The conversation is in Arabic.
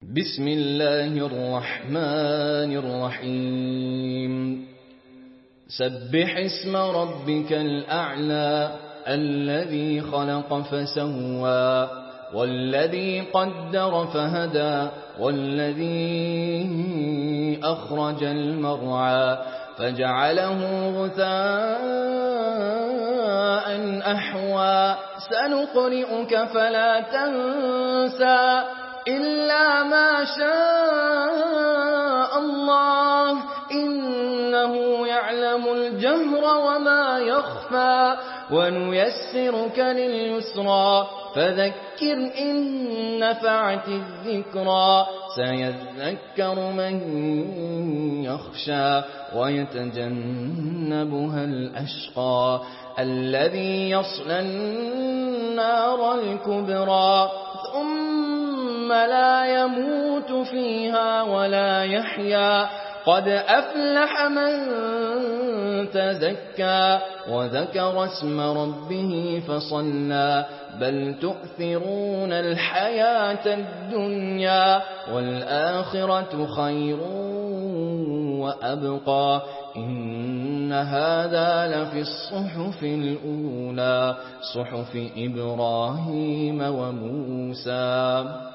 بسم الله الرحمن الرحيم سبح اسم ربك الأعلى الذي خلق فسوى والذي قدر فهدى والذي أخرج المرعى فجعله غثاء أحوى سنقرئك فلا تنسى إلا ما شاء الله إنه يعلم الجهر وما يخفى ونيسرك لليسرى فذكر إن نفعت الذكرى سيذكر من يخشى ويتجنبها الأشقى الذي يصلى النار الكبرى ثم لا يموت فيها ولا يحيا قد أفلح من تزكى وذكر اسم ربه فصلى بل تؤثرون الحياة الدنيا والآخرة خير وأبقى إن هذا لفي الصحف الأولى صحف إبراهيم وموسى